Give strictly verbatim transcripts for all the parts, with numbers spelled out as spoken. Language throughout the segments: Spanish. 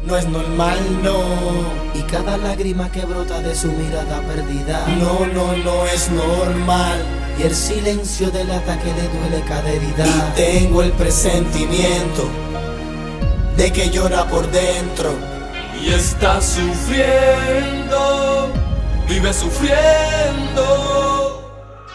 no es normal, no. Y cada lágrima que brota de su mirada perdida, no, no, no es normal. Y el silencio del ataque le duele cada herida. Y tengo el presentimiento de que llora por dentro. Y está sufriendo, vive sufriendo.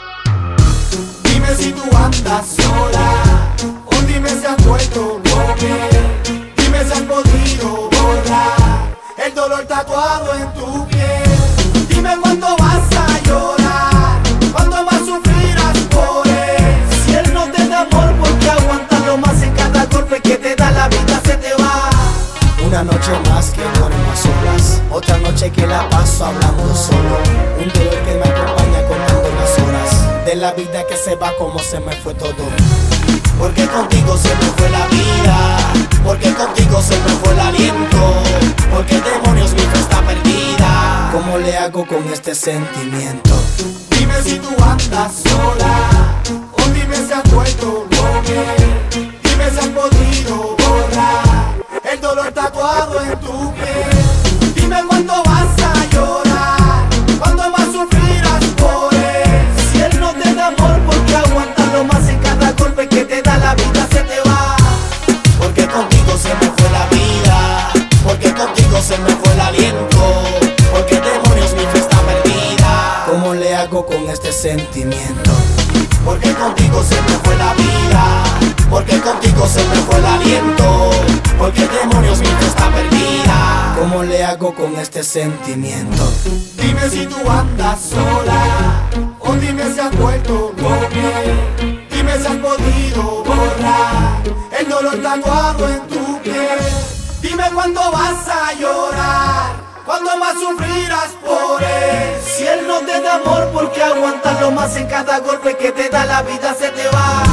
Dime si tú andas sola, o dime si has vuelto loca. Dime si has podido borrar el dolor tatuado en tu piel. Dime cuándo vas a llorar, cuándo más sufrirás por él. Si él no te da amor, ¿por qué aguantarlo más? En cada golpe que te da la vida se te va. Una noche más que duermo a solas, otra noche que la paso hablando solo. Un dolor que me acompaña contando las horas de la vida que se va como se me fue todo. Porque contigo se me fue la vida, porque contigo se me fue el aliento. Porque demonios, mi fe está perdida. ¿Cómo le hago con este sentimiento? Dime si tú andas sola, o dime si has vuelto loca. Dime si has podido borrar el dolor tatuado en tu piel. Dime cuándo vas a llorar, cuándo más sufrirás por él. Si él no te da amor, ¿por qué aguantarlo más? En cada golpe que te da la vida se te va. Porque contigo se me fue la vida, porque contigo se me fue el aliento. Porque demonios, mi fe está perdida. ¿Cómo le hago con este sentimiento? Porque contigo se me fue la vida, porque contigo se me fue el aliento. Porque demonios, mi fe está perdida. ¿Cómo le hago con este sentimiento? Dime si tú andas sola, o dime si has vuelto loca. Dime si has podido borrar el dolor tatuado en tu piel. Dime cuándo vas a llorar, cuándo más sufrirás por él. Si él no te da amor, ¿por qué aguantarlo más? En cada golpe que te da la vida se te va.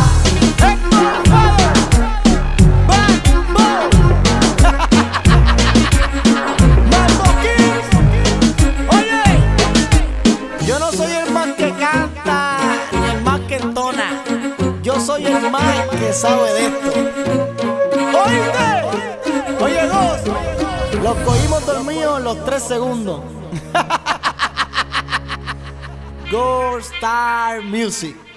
Yo no soy el man que canta, ni el man que entona. Yo soy el man que sabe de esto. ¿Oíste? Oye, dos. Los cogimos dormidos en los tres segundos. Gold Star Music.